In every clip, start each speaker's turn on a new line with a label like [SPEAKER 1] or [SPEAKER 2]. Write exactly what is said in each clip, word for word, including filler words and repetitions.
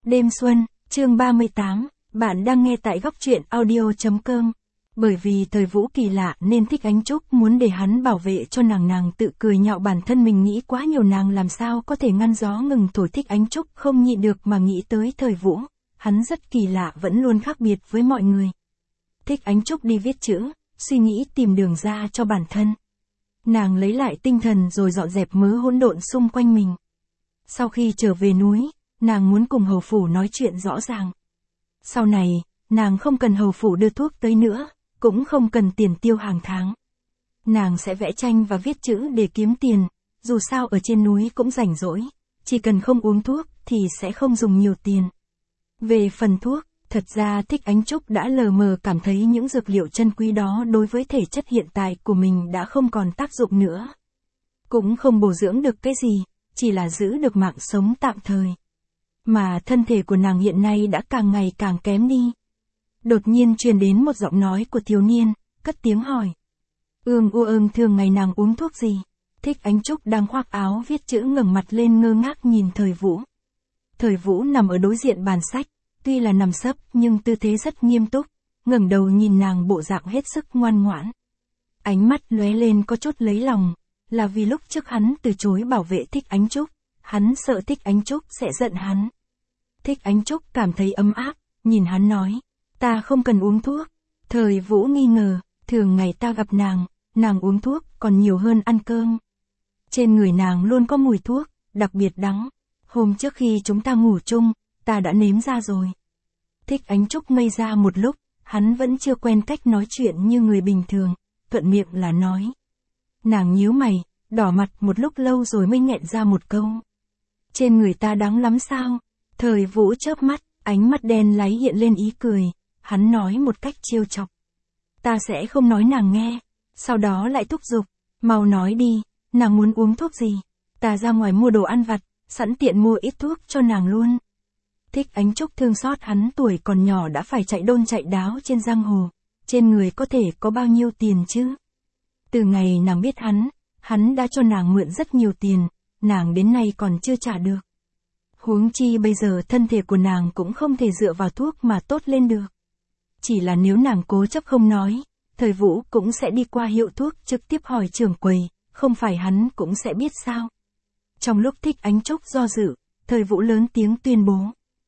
[SPEAKER 1] Đêm xuân, chương ba mươi tám, bạn đang nghe tại góc truyện audio.com. Bởi vì thời Vũ kỳ lạ nên Thích Ánh Trúc muốn để hắn bảo vệ cho nàng nàng tự cười nhạo bản thân mình nghĩ quá nhiều nàng làm sao có thể ngăn gió ngừng thổi. Thích Ánh Trúc không nhịn được mà nghĩ tới thời Vũ, hắn rất kỳ lạ vẫn luôn khác biệt với mọi người. Thích Ánh Trúc đi viết chữ, suy nghĩ tìm đường ra cho bản thân. Nàng lấy lại tinh thần rồi dọn dẹp mớ hỗn độn xung quanh mình. Sau khi trở về núi, nàng muốn cùng hầu phủ nói chuyện rõ ràng. Sau này, nàng không cần hầu phủ đưa thuốc tới nữa, cũng không cần tiền tiêu hàng tháng. Nàng sẽ vẽ tranh và viết chữ để kiếm tiền, dù sao ở trên núi cũng rảnh rỗi, chỉ cần không uống thuốc thì sẽ không dùng nhiều tiền. Về phần thuốc, thật ra Thích Ánh Trúc đã lờ mờ cảm thấy những dược liệu chân quý đó đối với thể chất hiện tại của mình đã không còn tác dụng nữa. Cũng không bổ dưỡng được cái gì, chỉ là giữ được mạng sống tạm thời. Mà thân thể của nàng hiện nay đã càng ngày càng kém đi. Đột nhiên truyền đến một giọng nói của thiếu niên, cất tiếng hỏi. Ương u ương thường ngày nàng uống thuốc gì? Thích Ánh Trúc đang khoác áo viết chữ ngẩng mặt lên ngơ ngác nhìn thời Vũ. Thời Vũ nằm ở đối diện bàn sách, tuy là nằm sấp nhưng tư thế rất nghiêm túc, ngẩng đầu nhìn nàng bộ dạng hết sức ngoan ngoãn. Ánh mắt lóe lên có chút lấy lòng, là vì lúc trước hắn từ chối bảo vệ Thích Ánh Trúc, hắn sợ Thích Ánh Trúc sẽ giận hắn. Thích Ánh Trúc cảm thấy ấm áp, nhìn hắn nói, ta không cần uống thuốc. Thời Vũ nghi ngờ, thường ngày ta gặp nàng, nàng uống thuốc còn nhiều hơn ăn cơm. Trên người nàng luôn có mùi thuốc, đặc biệt đắng. Hôm trước khi chúng ta ngủ chung, ta đã nếm ra rồi. Thích Ánh Trúc ngây ra một lúc, hắn vẫn chưa quen cách nói chuyện như người bình thường, thuận miệng là nói. Nàng nhíu mày, đỏ mặt một lúc lâu rồi mới nghẹn ra một câu. Trên người ta đắng lắm sao? Thời Vũ chớp mắt, ánh mắt đen láy hiện lên ý cười, hắn nói một cách trêu chọc. Ta sẽ không nói nàng nghe, sau đó lại thúc giục, mau nói đi, nàng muốn uống thuốc gì? Ta ra ngoài mua đồ ăn vặt, sẵn tiện mua ít thuốc cho nàng luôn. Thích Ánh Trúc thương xót hắn tuổi còn nhỏ đã phải chạy đôn chạy đáo trên giang hồ, trên người có thể có bao nhiêu tiền chứ? Từ ngày nàng biết hắn, hắn đã cho nàng mượn rất nhiều tiền, nàng đến nay còn chưa trả được. Huống chi bây giờ thân thể của nàng cũng không thể dựa vào thuốc mà tốt lên được. Chỉ là nếu nàng cố chấp không nói, thời Vũ cũng sẽ đi qua hiệu thuốc trực tiếp hỏi trưởng quầy, không phải hắn cũng sẽ biết sao. Trong lúc Thích Ánh Trúc do dự, thời Vũ lớn tiếng tuyên bố.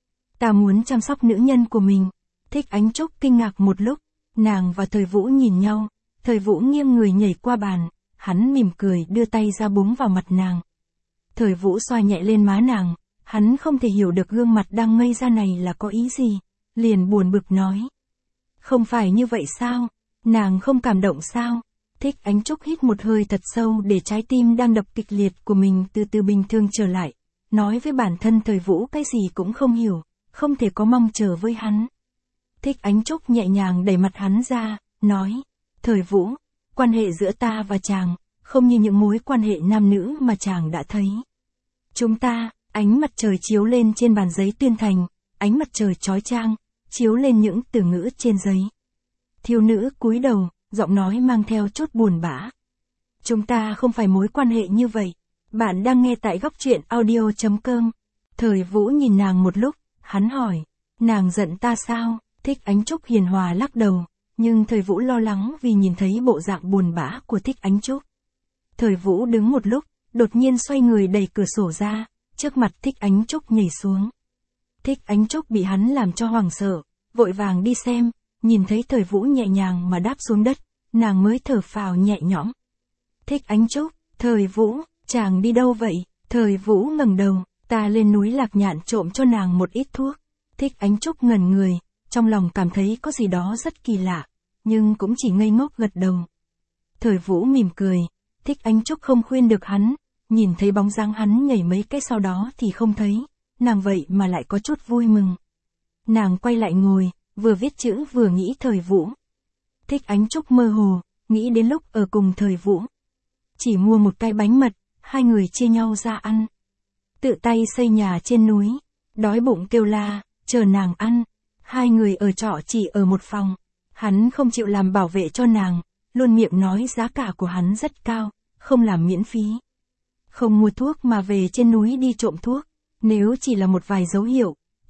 [SPEAKER 1] Ta muốn chăm sóc nữ nhân của mình. Thích Ánh Trúc kinh ngạc một lúc, nàng và thời Vũ nhìn nhau, thời Vũ nghiêng người nhảy qua bàn, hắn mỉm cười đưa tay ra búng vào mặt nàng. Thời Vũ xoa nhẹ lên má nàng, hắn không thể hiểu được gương mặt đang ngây ra này là có ý gì, liền buồn bực nói. Không phải như vậy sao? Nàng không cảm động sao? Thích Ánh Trúc hít một hơi thật sâu để trái tim đang đập kịch liệt của mình từ từ bình thường trở lại, nói với bản thân thời Vũ cái gì cũng không hiểu, không thể có mong chờ với hắn. Thích Ánh Trúc nhẹ nhàng đẩy mặt hắn ra, nói, thời Vũ, quan hệ giữa ta và chàng, không như những mối quan hệ nam nữ mà chàng đã thấy. Chúng ta, ánh mặt trời chiếu lên trên bàn giấy tuyên thành, ánh mặt trời chói chang, chiếu lên những từ ngữ trên giấy. Thiếu nữ cúi đầu, giọng nói mang theo chút buồn bã. Chúng ta không phải mối quan hệ như vậy. Bạn đang nghe tại góc truyện audio.com. Thời Vũ nhìn nàng một lúc, hắn hỏi, nàng giận ta sao? Thích Ánh Trúc hiền hòa lắc đầu, nhưng thời Vũ lo lắng vì nhìn thấy bộ dạng buồn bã của Thích Ánh Trúc. Thời Vũ đứng một lúc, đột nhiên xoay người đẩy cửa sổ ra, trước mặt Thích Ánh Trúc nhảy xuống. Thích Ánh Trúc bị hắn làm cho hoảng sợ, vội vàng đi xem, nhìn thấy thời Vũ nhẹ nhàng mà đáp xuống đất, nàng mới thở phào nhẹ nhõm. Thích Ánh Trúc, thời Vũ, chàng đi đâu vậy? Thời Vũ ngẩng đầu, ta lên núi Lạc Nhạn trộm cho nàng một ít thuốc. Thích Ánh Trúc ngẩn người, trong lòng cảm thấy có gì đó rất kỳ lạ, nhưng cũng chỉ ngây ngốc gật đầu. Thời Vũ mỉm cười, Thích Ánh Trúc không khuyên được hắn, nhìn thấy bóng dáng hắn nhảy mấy cái sau đó thì không thấy, nàng vậy mà lại có chút vui mừng. Nàng quay lại ngồi, vừa viết chữ vừa nghĩ thời Vũ. Thích Ánh Trúc mơ hồ, nghĩ đến lúc ở cùng thời Vũ. Chỉ mua một cái bánh mật, hai người chia nhau ra ăn. Tự tay xây nhà trên núi, đói bụng kêu la, chờ nàng ăn. Hai người ở trọ chỉ ở một phòng. Hắn không chịu làm bảo vệ cho nàng, luôn miệng nói giá cả của hắn rất cao, không làm miễn phí. Không mua thuốc mà về trên núi đi trộm thuốc, nếu chỉ là một vài dấu hiệu,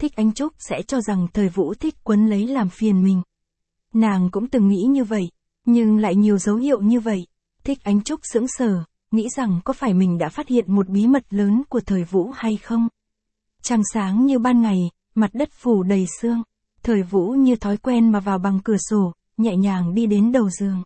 [SPEAKER 1] Thích Ánh Trúc sẽ cho rằng Thời Vũ thích quấn lấy làm phiền mình. Nàng cũng từng nghĩ như vậy, nhưng lại nhiều dấu hiệu như vậy. Thích Ánh Trúc sững sờ, nghĩ rằng có phải mình đã phát hiện một bí mật lớn của Thời Vũ hay không? Trăng sáng như ban ngày, mặt đất phủ đầy sương. Thời Vũ như thói quen mà vào bằng cửa sổ, nhẹ nhàng đi đến đầu giường.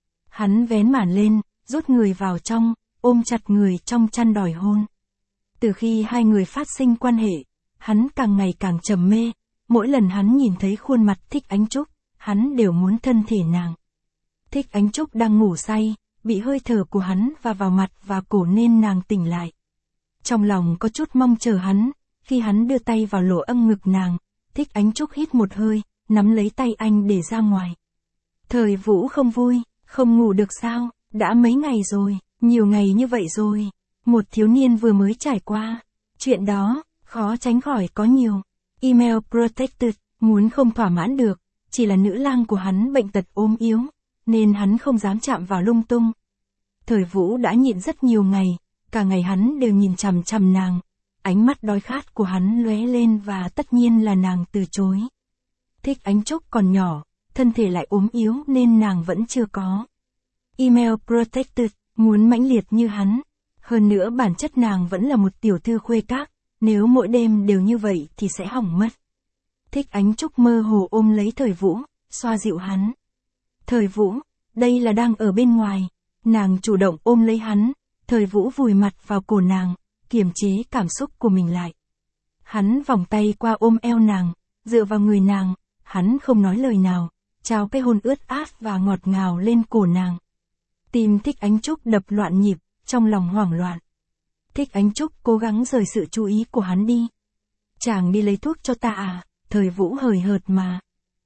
[SPEAKER 1] Hắn vén màn lên, rút người vào trong, ôm chặt người trong chăn đòi hôn. Từ khi hai người phát sinh quan hệ, hắn càng ngày càng trầm mê. Mỗi lần hắn nhìn thấy khuôn mặt Thích Ánh Trúc, hắn đều muốn thân thể nàng. Thích Ánh Trúc đang ngủ say, bị hơi thở của hắn va vào mặt và cổ nên nàng tỉnh lại. Trong lòng có chút mong chờ hắn, khi hắn đưa tay vào lỗ âm ngực nàng, Thích Ánh Trúc hít một hơi, nắm lấy tay anh để ra ngoài. Thời Vũ không vui, không ngủ được sao, đã mấy ngày rồi, nhiều ngày như vậy rồi. Một thiếu niên vừa mới trải qua. Chuyện đó, khó tránh khỏi có nhiều. Email protected, muốn không thỏa mãn được, chỉ là nữ lang của hắn bệnh tật ốm yếu, nên hắn không dám chạm vào lung tung. Thời Vũ đã nhịn rất nhiều ngày, cả ngày hắn đều nhìn chằm chằm nàng. Ánh mắt đói khát của hắn lóe lên và tất nhiên là nàng từ chối. Thích Ánh Trúc còn nhỏ, thân thể lại ốm yếu nên nàng vẫn chưa có. Email protected, muốn mãnh liệt như hắn. Hơn nữa bản chất nàng vẫn là một tiểu thư khuê các, nếu mỗi đêm đều như vậy thì sẽ hỏng mất. Thích Ánh Trúc mơ hồ ôm lấy Thời Vũ, xoa dịu hắn. Thời Vũ, đây là đang ở bên ngoài. Nàng chủ động ôm lấy hắn, Thời Vũ vùi mặt vào cổ nàng, kiềm chế cảm xúc của mình lại. Hắn vòng tay qua ôm eo nàng, dựa vào người nàng, hắn không nói lời nào, trao cái hôn ướt át và ngọt ngào lên cổ nàng. Tim Thích Ánh Trúc đập loạn nhịp, trong lòng hoảng loạn. Thích Ánh Trúc cố gắng rời sự chú ý của hắn đi. Chàng đi lấy thuốc cho ta à? Thời Vũ hời hợt mà.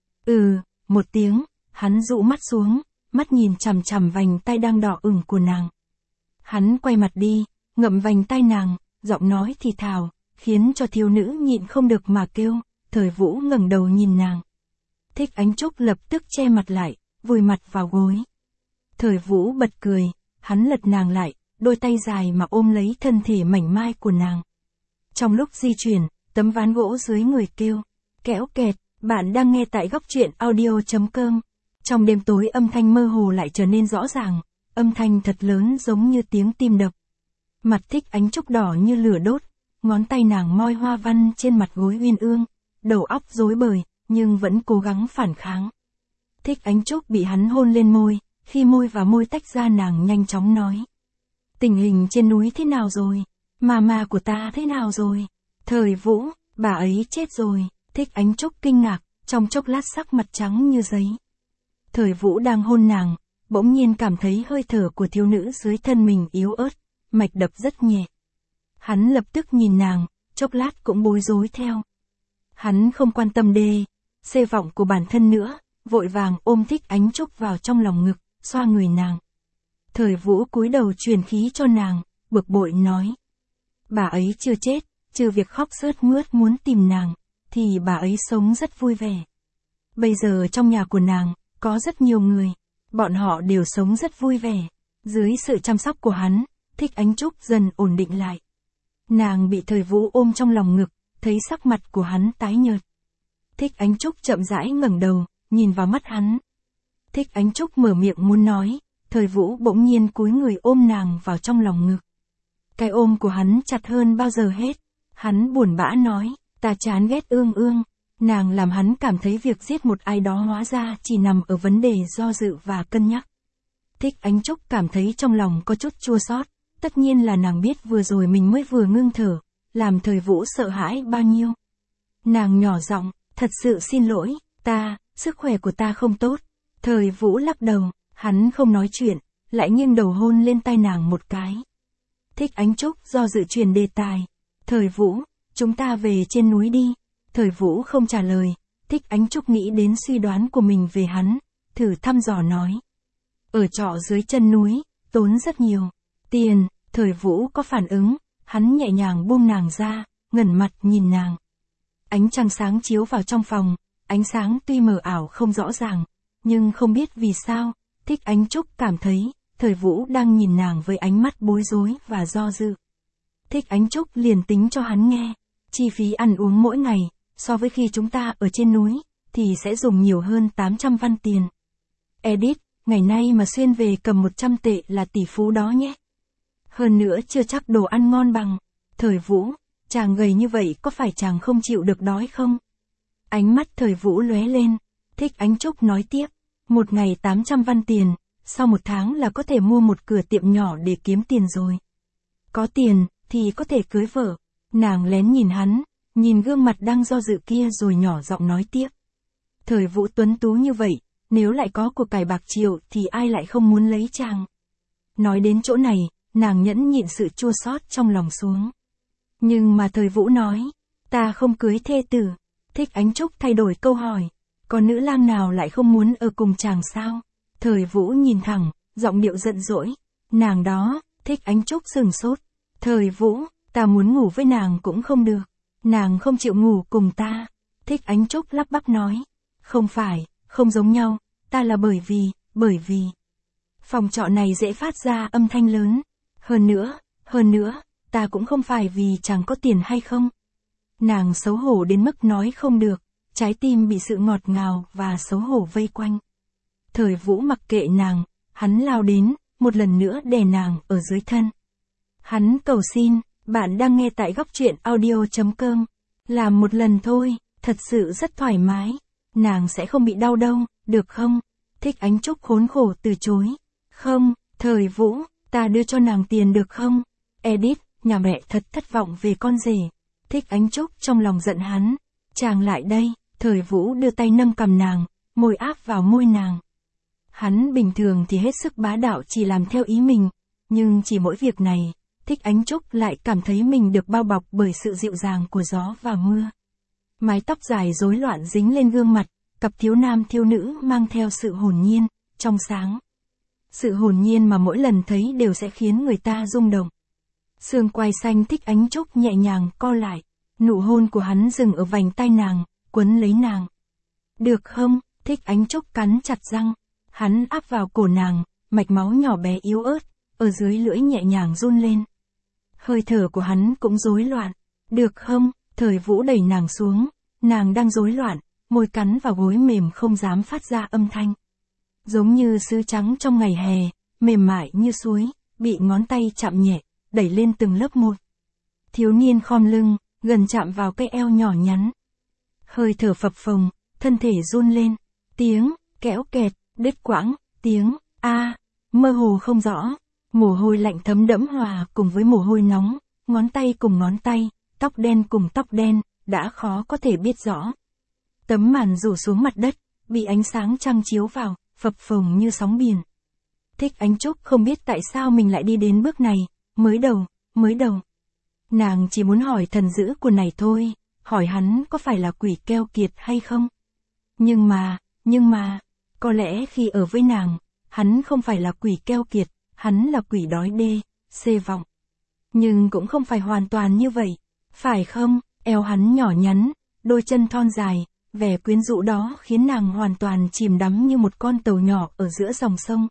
[SPEAKER 1] Ừ, một tiếng, hắn dụ mắt xuống, mắt nhìn chằm chằm vành tay đang đỏ ửng của nàng. Hắn quay mặt đi, ngậm vành tay nàng, giọng nói thì thào, khiến cho thiếu nữ nhịn không được mà kêu. Thời Vũ ngẩng đầu nhìn nàng. Thích Ánh Trúc lập tức che mặt lại, vùi mặt vào gối. Thời Vũ bật cười, hắn lật nàng lại, đôi tay dài mà ôm lấy thân thể mảnh mai của nàng. Trong lúc di chuyển, tấm ván gỗ dưới người kêu, kéo kẹt. Bạn đang nghe tại góc truyện audio chấm com. Trong đêm tối âm thanh mơ hồ lại trở nên rõ ràng, âm thanh thật lớn giống như tiếng tim đập. Mặt Thích Ánh Trúc đỏ như lửa đốt, ngón tay nàng moi hoa văn trên mặt gối uyên ương, đầu óc rối bời, nhưng vẫn cố gắng phản kháng. Thích Ánh Trúc bị hắn hôn lên môi, khi môi và môi tách ra nàng nhanh chóng nói. Tình hình trên núi thế nào rồi? Mama của ta thế nào rồi? Thời Vũ, bà ấy chết rồi. Thích Ánh Trúc kinh ngạc, trong chốc lát sắc mặt trắng như giấy. Thời Vũ đang hôn nàng, bỗng nhiên cảm thấy hơi thở của thiếu nữ dưới thân mình yếu ớt, mạch đập rất nhẹ. Hắn lập tức nhìn nàng, chốc lát cũng bối rối theo. Hắn không quan tâm đê, xê vọng của bản thân nữa, vội vàng ôm Thích Ánh Trúc vào trong lòng ngực, xoa người nàng. Thời Vũ cúi đầu truyền khí cho nàng, bực bội nói. Bà ấy chưa chết, trừ việc khóc sướt mướt muốn tìm nàng, thì bà ấy sống rất vui vẻ. Bây giờ trong nhà của nàng, có rất nhiều người, bọn họ đều sống rất vui vẻ. Dưới sự chăm sóc của hắn, Thích Ánh Trúc dần ổn định lại. Nàng bị Thời Vũ ôm trong lòng ngực, thấy sắc mặt của hắn tái nhợt. Thích Ánh Trúc chậm rãi ngẩng đầu, nhìn vào mắt hắn. Thích Ánh Trúc mở miệng muốn nói, Thời Vũ bỗng nhiên cúi người ôm nàng vào trong lòng ngực. Cái ôm của hắn chặt hơn bao giờ hết. Hắn buồn bã nói, ta chán ghét Ương Ương. Nàng làm hắn cảm thấy việc giết một ai đó hóa ra chỉ nằm ở vấn đề do dự và cân nhắc. Thích Ánh Trúc cảm thấy trong lòng có chút chua xót. Tất nhiên là nàng biết vừa rồi mình mới vừa ngưng thở, làm Thời Vũ sợ hãi bao nhiêu. Nàng nhỏ giọng, thật sự xin lỗi, ta, sức khỏe của ta không tốt. Thời Vũ lắc đầu, hắn không nói chuyện, lại nghiêng đầu hôn lên tay nàng một cái. Thích Ánh Trúc do dự truyền đề tài. Thời Vũ, chúng ta về trên núi đi. Thời Vũ không trả lời, Thích Ánh Trúc nghĩ đến suy đoán của mình về hắn, thử thăm dò nói. Ở trọ dưới chân núi, tốn rất nhiều tiền. Thời Vũ có phản ứng, hắn nhẹ nhàng buông nàng ra, ngẩng mặt nhìn nàng. Ánh trăng sáng chiếu vào trong phòng, ánh sáng tuy mờ ảo không rõ ràng, nhưng không biết vì sao, Thích Ánh Trúc cảm thấy, Thời Vũ đang nhìn nàng với ánh mắt bối rối và do dự. Thích Ánh Trúc liền tính cho hắn nghe, chi phí ăn uống mỗi ngày, so với khi chúng ta ở trên núi, thì sẽ dùng nhiều hơn tám trăm văn tiền. Edith, ngày nay mà xuyên về cầm một trăm tệ là tỷ phú đó nhé. Hơn nữa chưa chắc đồ ăn ngon bằng. Thời Vũ, chàng gầy như vậy có phải chàng không chịu được đói không? Ánh mắt Thời Vũ lóe lên, Thích Ánh Trúc nói tiếp, một ngày tám trăm văn tiền, sau một tháng là có thể mua một cửa tiệm nhỏ để kiếm tiền rồi. Có tiền, thì có thể cưới vợ. Nàng lén nhìn hắn, nhìn gương mặt đang do dự kia rồi nhỏ giọng nói tiếp. Thời Vũ tuấn tú như vậy, nếu lại có của cải bạc triệu thì ai lại không muốn lấy chàng. Nói đến chỗ này, nàng nhẫn nhịn sự chua xót trong lòng xuống. Nhưng mà Thời Vũ nói, ta không cưới thê tử. Thích Ánh Trúc thay đổi câu hỏi, có nữ lang nào lại không muốn ở cùng chàng sao? Thời Vũ nhìn thẳng, giọng điệu giận dỗi, nàng đó. Thích Ánh Trúc sừng sốt. Thời Vũ, ta muốn ngủ với nàng cũng không được. Nàng không chịu ngủ cùng ta. Thích Ánh Trúc lắp bắp nói, không phải, không giống nhau, ta là bởi vì, bởi vì. Phòng trọ này dễ phát ra âm thanh lớn. Hơn nữa, hơn nữa, ta cũng không phải vì chàng có tiền hay không. Nàng xấu hổ đến mức nói không được, trái tim bị sự ngọt ngào và xấu hổ vây quanh. Thời Vũ mặc kệ nàng, hắn lao đến, một lần nữa đè nàng ở dưới thân. Hắn cầu xin, bạn đang nghe tại góc truyện audio chấm com. Làm một lần thôi, thật sự rất thoải mái. Nàng sẽ không bị đau đâu, được không? Thích Ánh Trúc khốn khổ từ chối. Không, Thời Vũ, ta đưa cho nàng tiền được không? Edith, nhà mẹ thật thất vọng về con rể. Thích Ánh Trúc trong lòng giận hắn. Chàng lại đây. Thời Vũ đưa tay nâng cằm nàng, môi áp vào môi nàng. Hắn bình thường thì hết sức bá đạo chỉ làm theo ý mình, nhưng chỉ mỗi việc này, Thích Ánh Trúc lại cảm thấy mình được bao bọc bởi sự dịu dàng của gió và mưa. Mái tóc dài rối loạn dính lên gương mặt, cặp thiếu nam thiếu nữ mang theo sự hồn nhiên, trong sáng. Sự hồn nhiên mà mỗi lần thấy đều sẽ khiến người ta rung động. Xương quai xanh Thích Ánh Trúc nhẹ nhàng co lại, nụ hôn của hắn dừng ở vành tai nàng, quấn lấy nàng. Được không? Thích Ánh Trúc cắn chặt răng. Hắn áp vào cổ nàng, mạch máu nhỏ bé yếu ớt, ở dưới lưỡi nhẹ nhàng run lên. Hơi thở của hắn cũng rối loạn. Được không? Thời Vũ đẩy nàng xuống, nàng đang rối loạn, môi cắn vào gối mềm không dám phát ra âm thanh. Giống như sứ trắng trong ngày hè, mềm mại như suối, bị ngón tay chạm nhẹ, đẩy lên từng lớp một. Thiếu niên khom lưng, gần chạm vào cái eo nhỏ nhắn. Hơi thở phập phồng, thân thể run lên, tiếng, kéo kẹt, đứt quãng, tiếng, a, mơ hồ không rõ, mồ hôi lạnh thấm đẫm hòa cùng với mồ hôi nóng, ngón tay cùng ngón tay, tóc đen cùng tóc đen, đã khó có thể biết rõ. Tấm màn rủ xuống mặt đất, bị ánh sáng trăng chiếu vào, phập phồng như sóng biển. Thích Ánh Trúc không biết tại sao mình lại đi đến bước này, mới đầu, mới đầu. Nàng chỉ muốn hỏi thần dữ của này thôi, hỏi hắn có phải là quỷ keo kiệt hay không. Nhưng mà, nhưng mà, có lẽ khi ở với nàng, hắn không phải là quỷ keo kiệt, hắn là quỷ đói đê, xê vọng. Nhưng cũng không phải hoàn toàn như vậy, phải không? Eo hắn nhỏ nhắn, đôi chân thon dài, vẻ quyến rũ đó khiến nàng hoàn toàn chìm đắm như một con tàu nhỏ ở giữa dòng sông.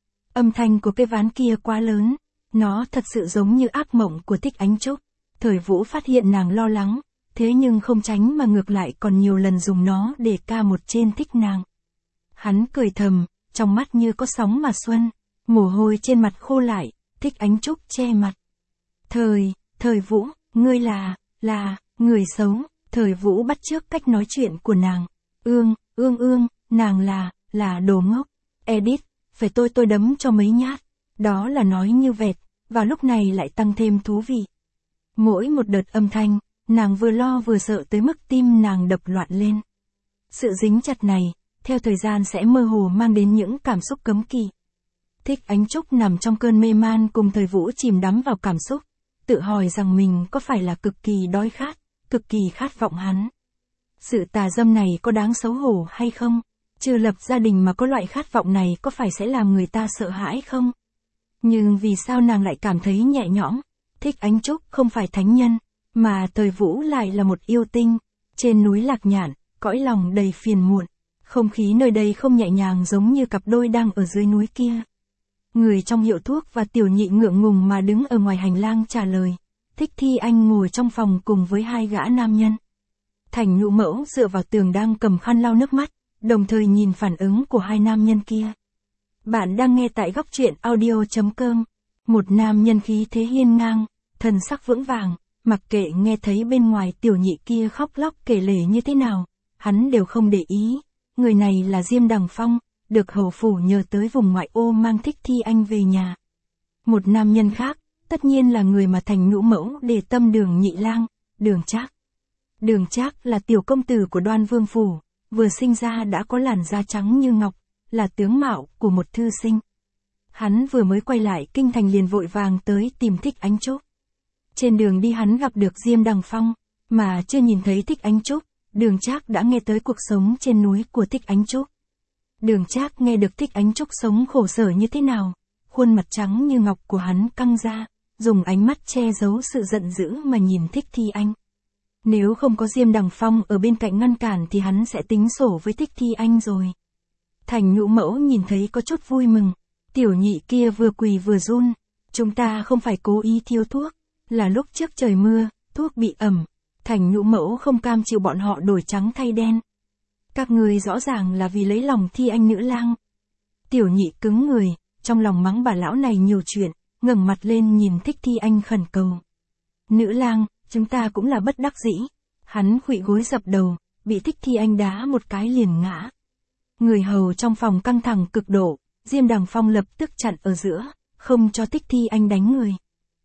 [SPEAKER 1] Âm thanh của cái ván kia quá lớn, nó thật sự giống như ác mộng của Thích Ánh Trúc. Thời Vũ phát hiện nàng lo lắng, thế nhưng không tránh mà ngược lại còn nhiều lần dùng nó để ca một trên thích nàng. Hắn cười thầm, trong mắt như có sóng mà xuân, mồ hôi trên mặt khô lại, Thích Ánh Trúc che mặt. Thời, Thời Vũ, ngươi là, là, người xấu. Thời Vũ bắt chước cách nói chuyện của nàng. Ương, ương ương, nàng là, là đồ ngốc. Edith, phải tôi tôi đấm cho mấy nhát. Đó là nói như vẹt, và lúc này lại tăng thêm thú vị. Mỗi một đợt âm thanh, nàng vừa lo vừa sợ tới mức tim nàng đập loạn lên. Sự dính chặt này, theo thời gian sẽ mơ hồ mang đến những cảm xúc cấm kỵ. Thích Ánh Trúc nằm trong cơn mê man cùng Thời Vũ chìm đắm vào cảm xúc, tự hỏi rằng mình có phải là cực kỳ đói khát, cực kỳ khát vọng hắn. Sự tà dâm này có đáng xấu hổ hay không? Chưa lập gia đình mà có loại khát vọng này có phải sẽ làm người ta sợ hãi không? Nhưng vì sao nàng lại cảm thấy nhẹ nhõm? Thích Ánh Trúc không phải thánh nhân, mà Thời Vũ lại là một yêu tinh. Trên núi Lạc Nhạn, cõi lòng đầy phiền muộn. Không khí nơi đây không nhẹ nhàng giống như cặp đôi đang ở dưới núi kia. Người trong hiệu thuốc và Tiểu Nhị ngượng ngùng mà đứng ở ngoài hành lang trả lời. Thích Thi Anh ngồi trong phòng cùng với hai gã nam nhân. Thành Nhũ Mẫu dựa vào tường đang cầm khăn lau nước mắt, đồng thời nhìn phản ứng của hai nam nhân kia. Bạn đang nghe tại góc truyện audio chấm com. Một nam nhân khí thế hiên ngang, thần sắc vững vàng, mặc kệ nghe thấy bên ngoài tiểu nhị kia khóc lóc kể lể như thế nào, hắn đều không để ý. Người này là Diêm Đằng Phong, được hầu phủ nhờ tới vùng ngoại ô mang Thích Thi Anh về nhà. Một nam nhân khác, tất nhiên là người mà Thành Nhũ Mẫu để tâm Đường Nhị Lang, Đường Trác. Đường Trác là tiểu công tử của Đoan Vương phủ, vừa sinh ra đã có làn da trắng như ngọc, là tướng mạo của một thư sinh. Hắn vừa mới quay lại kinh thành liền vội vàng tới tìm Thích Ánh Trúc. Trên đường đi hắn gặp được Diêm Đằng Phong, mà chưa nhìn thấy Thích Ánh Trúc, Đường Trác đã nghe tới cuộc sống trên núi của Thích Ánh Trúc. Đường Trác nghe được Thích Ánh Trúc sống khổ sở như thế nào, khuôn mặt trắng như ngọc của hắn căng ra, dùng ánh mắt che giấu sự giận dữ mà nhìn Thích Thi Anh. Nếu không có Diêm Đằng Phong ở bên cạnh ngăn cản thì hắn sẽ tính sổ với Thích Thi Anh rồi. Thành Nhũ Mẫu nhìn thấy có chút vui mừng, tiểu nhị kia vừa quỳ vừa run, chúng ta không phải cố ý thiếu thuốc, là lúc trước trời mưa, thuốc bị ẩm, Thành Nhũ Mẫu không cam chịu bọn họ đổi trắng thay đen. Các người rõ ràng là vì lấy lòng Thi Anh nữ lang. Tiểu nhị cứng người, trong lòng mắng bà lão này nhiều chuyện, ngẩng mặt lên nhìn Thích Thi Anh khẩn cầu. Nữ lang, chúng ta cũng là bất đắc dĩ. Hắn khuỵu gối dập đầu, bị Thích Thi Anh đá một cái liền ngã. Người hầu trong phòng căng thẳng cực độ, Diêm Đằng Phong lập tức chặn ở giữa, không cho Thích Thi Anh đánh người.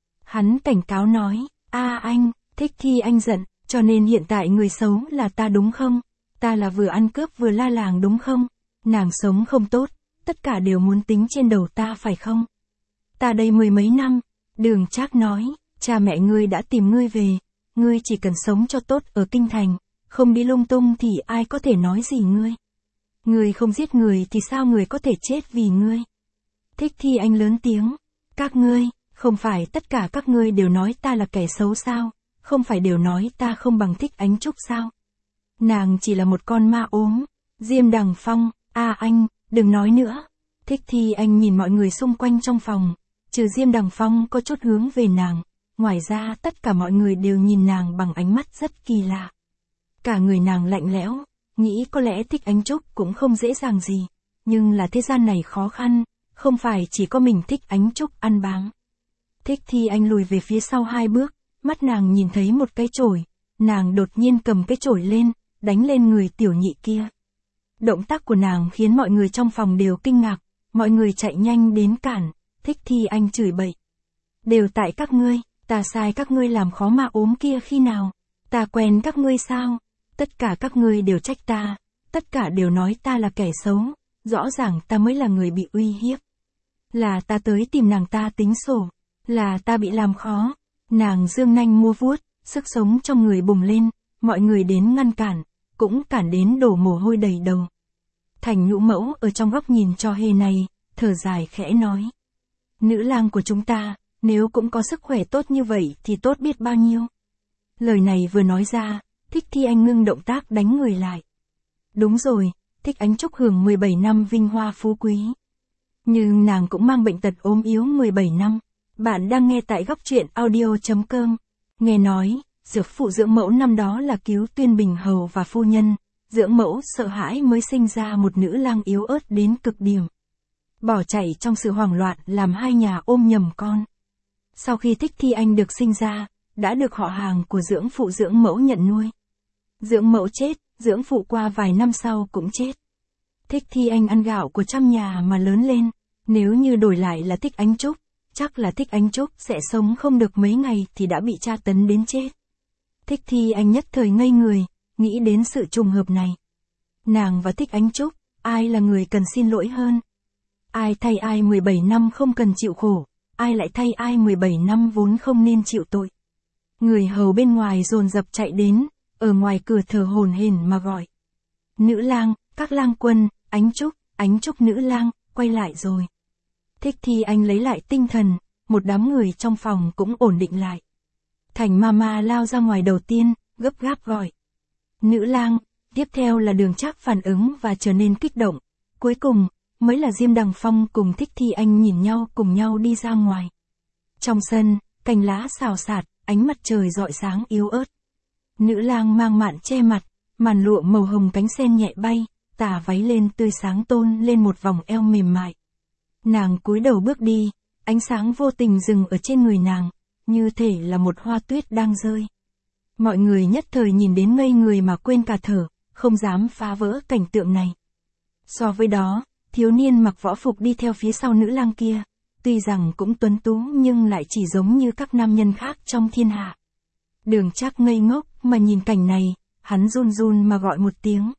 [SPEAKER 1] Hắn cảnh cáo nói, a anh, Thích Thi Anh giận, cho nên hiện tại người xấu là ta đúng không? Ta là vừa ăn cướp vừa la làng đúng không? Nàng sống không tốt, tất cả đều muốn tính trên đầu ta phải không? Ta đây mười mấy năm, Đường Trác nói, cha mẹ ngươi đã tìm ngươi về, ngươi chỉ cần sống cho tốt ở kinh thành, không đi lung tung thì ai có thể nói gì ngươi. Ngươi không giết người thì sao người có thể chết vì ngươi? Thích Thi Anh lớn tiếng, các ngươi, không phải tất cả các ngươi đều nói ta là kẻ xấu sao, không phải đều nói ta không bằng Thích Ánh Trúc sao? Nàng chỉ là một con ma ốm. Diêm Đằng Phong, a à anh, đừng nói nữa. Thích Thi Anh nhìn mọi người xung quanh trong phòng, trừ Diêm Đằng Phong có chút hướng về nàng, ngoài ra tất cả mọi người đều nhìn nàng bằng ánh mắt rất kỳ lạ. Cả người nàng lạnh lẽo, nghĩ có lẽ Thích Ánh Trúc cũng không dễ dàng gì, nhưng là thế gian này khó khăn, không phải chỉ có mình Thích Ánh Trúc ăn bám. Thích Thi Anh lùi về phía sau hai bước, mắt nàng nhìn thấy một cái chổi, nàng đột nhiên cầm cái chổi lên, đánh lên người tiểu nhị kia. Động tác của nàng khiến mọi người trong phòng đều kinh ngạc, mọi người chạy nhanh đến cản, Thích Thi Anh chửi bậy. Đều tại các ngươi, ta sai các ngươi làm khó ma ốm kia khi nào, ta quen các ngươi sao, tất cả các ngươi đều trách ta, tất cả đều nói ta là kẻ xấu, rõ ràng ta mới là người bị uy hiếp. Là ta tới tìm nàng ta tính sổ, là ta bị làm khó, nàng dương nanh mua vuốt, sức sống trong người bùng lên, mọi người đến ngăn cản, cũng cản đến đổ mồ hôi đầy đầu. Thành Nhũ Mẫu ở trong góc nhìn cho hề này, thở dài khẽ nói. Nữ lang của chúng ta, nếu cũng có sức khỏe tốt như vậy thì tốt biết bao nhiêu. Lời này vừa nói ra, Thích Thi Anh ngưng động tác đánh người lại. Đúng rồi, Thích Ánh Trúc hưởng mười bảy năm vinh hoa phú quý. Nhưng nàng cũng mang bệnh tật ốm yếu mười bảy năm. Bạn đang nghe tại góc truyện audio chấm com. Nghe nói, dược phụ dưỡng mẫu năm đó là cứu Tuyên Bình hầu và phu nhân, dưỡng mẫu sợ hãi mới sinh ra một nữ lang yếu ớt đến cực điểm. Bỏ chạy trong sự hoảng loạn làm hai nhà ôm nhầm con. Sau khi Thích Thi Anh được sinh ra, đã được họ hàng của dưỡng phụ dưỡng mẫu nhận nuôi. Dưỡng mẫu chết, dưỡng phụ qua vài năm sau cũng chết. Thích Thi Anh ăn gạo của trăm nhà mà lớn lên, nếu như đổi lại là Thích Ánh Trúc, chắc là Thích Ánh Trúc sẽ sống không được mấy ngày thì đã bị tra tấn đến chết. Thích Thi Anh nhất thời ngây người, nghĩ đến sự trùng hợp này. Nàng và Thích Ánh Trúc, ai là người cần xin lỗi hơn? Ai thay ai mười bảy năm không cần chịu khổ, ai lại thay ai mười bảy năm vốn không nên chịu tội? Người hầu bên ngoài dồn dập chạy đến, ở ngoài cửa thở hổn hển mà gọi. Nữ lang, các lang quân, Ánh Trúc, Ánh Trúc nữ lang, quay lại rồi. Thích Thi Anh lấy lại tinh thần, một đám người trong phòng cũng ổn định lại. Thành Mama lao ra ngoài đầu tiên, gấp gáp gọi. Nữ lang, tiếp theo là Đường Trác phản ứng và trở nên kích động. Cuối cùng, mới là Diêm Đằng Phong cùng Thích Thi Anh nhìn nhau cùng nhau đi ra ngoài. Trong sân, cành lá xào xạc, ánh mặt trời rọi sáng yếu ớt. Nữ lang mang mạn che mặt, màn lụa màu hồng cánh sen nhẹ bay, tà váy lên tươi sáng tôn lên một vòng eo mềm mại. Nàng cúi đầu bước đi, ánh sáng vô tình dừng ở trên người nàng, như thể là một hoa tuyết đang rơi. Mọi người nhất thời nhìn đến ngây người mà quên cả thở, không dám phá vỡ cảnh tượng này. So với đó, thiếu niên mặc võ phục đi theo phía sau nữ lang kia, tuy rằng cũng tuấn tú nhưng lại chỉ giống như các nam nhân khác trong thiên hạ. Đường Trác ngây ngốc mà nhìn cảnh này, hắn run run mà gọi một tiếng.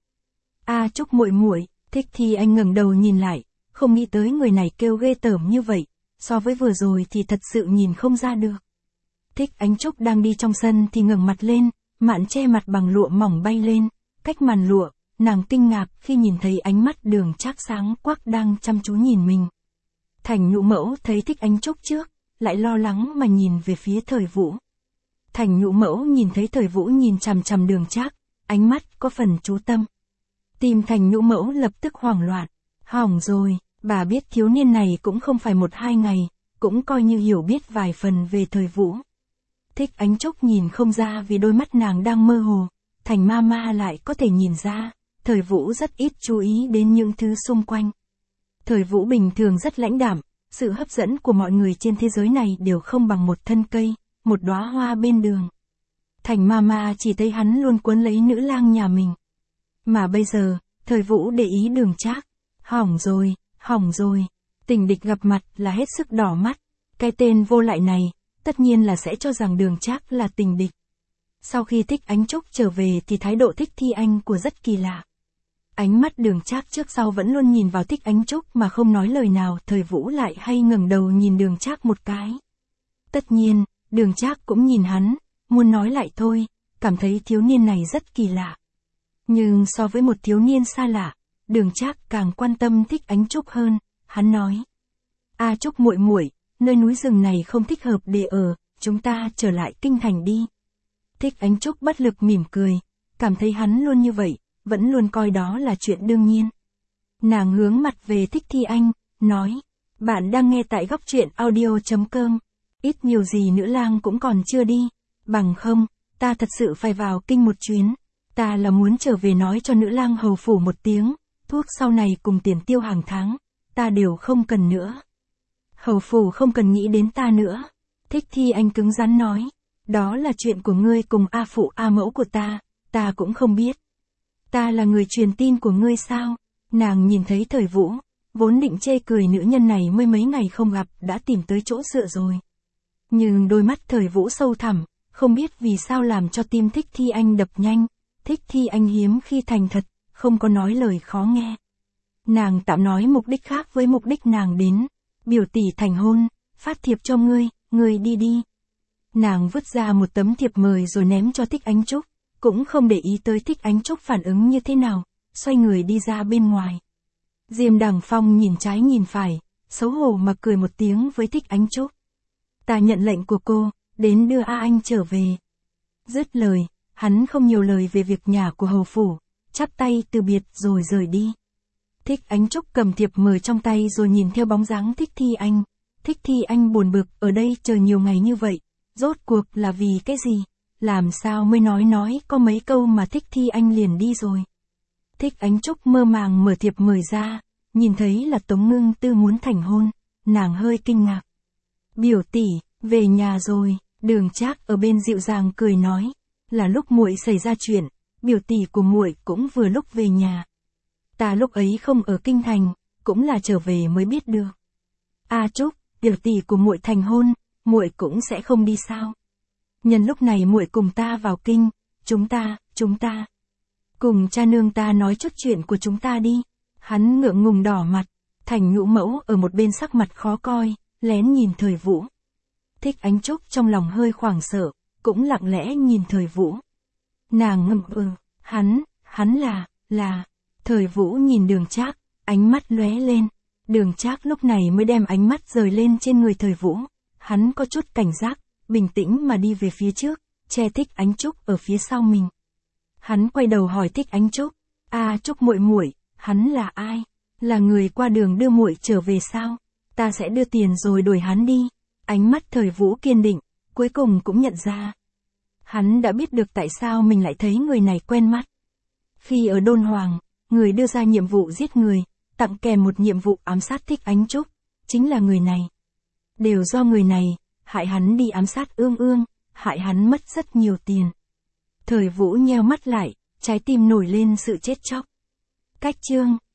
[SPEAKER 1] A Trúc muội muội. Thích Thi Anh ngẩng đầu nhìn lại, không nghĩ tới người này kêu ghê tởm như vậy, so với vừa rồi thì thật sự nhìn không ra được. Thích Ánh Trúc đang đi trong sân thì ngẩng mặt lên, mạn che mặt bằng lụa mỏng bay lên, cách màn lụa, nàng kinh ngạc khi nhìn thấy ánh mắt Đường Trác sáng quắc đang chăm chú nhìn mình. Thành Nhũ Mẫu thấy Thích Ánh Trúc trước, lại lo lắng mà nhìn về phía Thời Vũ. Thành Nhũ Mẫu nhìn thấy Thời Vũ nhìn chằm chằm Đường Trác, ánh mắt có phần chú tâm. Tim Thành Nhũ Mẫu lập tức hoảng loạn. Hỏng rồi, bà biết thiếu niên này cũng không phải một hai ngày, cũng coi như hiểu biết vài phần về Thời Vũ. Thích Ánh Trúc nhìn không ra vì đôi mắt nàng đang mơ hồ, Thành ma ma lại có thể nhìn ra, Thời Vũ rất ít chú ý đến những thứ xung quanh. Thời Vũ bình thường rất lãnh đạm, sự hấp dẫn của mọi người trên thế giới này đều không bằng một thân cây, một đóa hoa bên đường. Thành ma ma chỉ thấy hắn luôn cuốn lấy nữ lang nhà mình. Mà bây giờ, Thời Vũ để ý Đường Trác. Hỏng rồi, hỏng rồi. Tình địch gặp mặt là hết sức đỏ mắt. Cái tên vô lại này, tất nhiên là sẽ cho rằng Đường Trác là tình địch. Sau khi Thích Ánh Trúc trở về thì thái độ Thích Thi Anh của rất kỳ lạ. Ánh mắt Đường Trác trước sau vẫn luôn nhìn vào Thích Ánh Trúc mà không nói lời nào, Thời Vũ lại hay ngẩng đầu nhìn Đường Trác một cái. Tất nhiên, Đường Trác cũng nhìn hắn, muốn nói lại thôi, cảm thấy thiếu niên này rất kỳ lạ. Nhưng so với một thiếu niên xa lạ, Đường Trác càng quan tâm Thích Ánh Trúc hơn, hắn nói. A Trúc muội muội, nơi núi rừng này không thích hợp để ở, chúng ta trở lại kinh thành đi. Thích Ánh Trúc bất lực mỉm cười, cảm thấy hắn luôn như vậy, vẫn luôn coi đó là chuyện đương nhiên. Nàng hướng mặt về Thích Thi Anh, nói, bạn đang nghe tại góc truyện audio chấm com, ít nhiều gì nữ lang cũng còn chưa đi, bằng không, ta thật sự phải vào kinh một chuyến, ta là muốn trở về nói cho nữ lang hầu phủ một tiếng, thuốc sau này cùng tiền tiêu hàng tháng, ta đều không cần nữa. Hầu phủ không cần nghĩ đến ta nữa. Thích Thi Anh cứng rắn nói, đó là chuyện của ngươi cùng A phụ A mẫu của ta, ta cũng không biết. Ta là người truyền tin của ngươi sao? Nàng nhìn thấy Thời Vũ, vốn định chê cười nữ nhân này mới mấy ngày không gặp đã tìm tới chỗ dựa rồi. Nhưng đôi mắt Thời Vũ sâu thẳm, không biết vì sao làm cho tim Thích Thi Anh đập nhanh. Thích Thi Anh hiếm khi thành thật, không có nói lời khó nghe. Nàng tạm nói mục đích khác với mục đích nàng đến. Biểu tỷ thành hôn, phát thiệp cho ngươi, ngươi đi đi. Nàng vứt ra một tấm thiệp mời rồi ném cho Thích Ánh Trúc, cũng không để ý tới Thích Ánh Trúc phản ứng như thế nào, xoay người đi ra bên ngoài. Diêm Đằng Phong nhìn trái nhìn phải, xấu hổ mà cười một tiếng với Thích Ánh Trúc. Ta nhận lệnh của cô, đến đưa A Anh trở về. Dứt lời, hắn không nhiều lời về việc nhà của hầu phủ, chắp tay từ biệt rồi rời đi. Thích Ánh Trúc cầm thiệp mời trong tay rồi nhìn theo bóng dáng Thích Thi Anh. Thích Thi Anh buồn bực, ở đây chờ nhiều ngày như vậy, rốt cuộc là vì cái gì? Làm sao mới nói nói có mấy câu mà Thích Thi Anh liền đi rồi. Thích Ánh Trúc mơ màng mở thiệp mời ra, nhìn thấy là Tống Ngưng Tư muốn thành hôn, nàng hơi kinh ngạc. Biểu tỷ, về nhà rồi, Đường Trác ở bên dịu dàng cười nói, là lúc muội xảy ra chuyện, biểu tỷ của muội cũng vừa lúc về nhà. Ta lúc ấy không ở kinh thành, cũng là trở về mới biết được. A Trúc, biểu tỷ của muội thành hôn, muội cũng sẽ không đi sao? Nhân lúc này muội cùng ta vào kinh, chúng ta, chúng ta. Cùng cha nương ta nói chút chuyện của chúng ta đi. Hắn ngượng ngùng đỏ mặt, Thành Nhũ Mẫu ở một bên sắc mặt khó coi, lén nhìn Thời Vũ. Thích Ánh Trúc trong lòng hơi hoảng sợ, cũng lặng lẽ nhìn Thời Vũ. Nàng ngâm ừ, hắn, hắn là, là. Thời Vũ nhìn Đường Trác, ánh mắt lóe lên. Đường Trác lúc này mới đem ánh mắt rời lên trên người Thời Vũ. Hắn có chút cảnh giác, bình tĩnh mà đi về phía trước, che Thích Ánh Trúc ở phía sau mình. Hắn quay đầu hỏi Thích Ánh Trúc, A Trúc muội muội, hắn là ai? Là người qua đường đưa muội trở về sao? Ta sẽ đưa tiền rồi đổi hắn đi. Ánh mắt Thời Vũ kiên định, cuối cùng cũng nhận ra. Hắn đã biết được tại sao mình lại thấy người này quen mắt. Khi ở Đôn Hoàng, người đưa ra nhiệm vụ giết người, tặng kèm một nhiệm vụ ám sát Thích Ánh Trúc, chính là người này. Đều do người này, hại hắn đi ám sát Ương Ương, hại hắn mất rất nhiều tiền. Thời Vũ nheo mắt lại, trái tim nổi lên sự chết chóc. Cách chương